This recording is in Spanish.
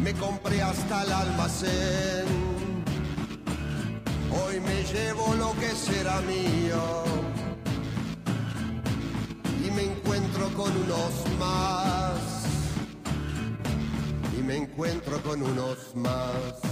me compré hasta el almacén. Hoy me llevo lo que será mío y me encuentro con unos más. Y me encuentro con unos más.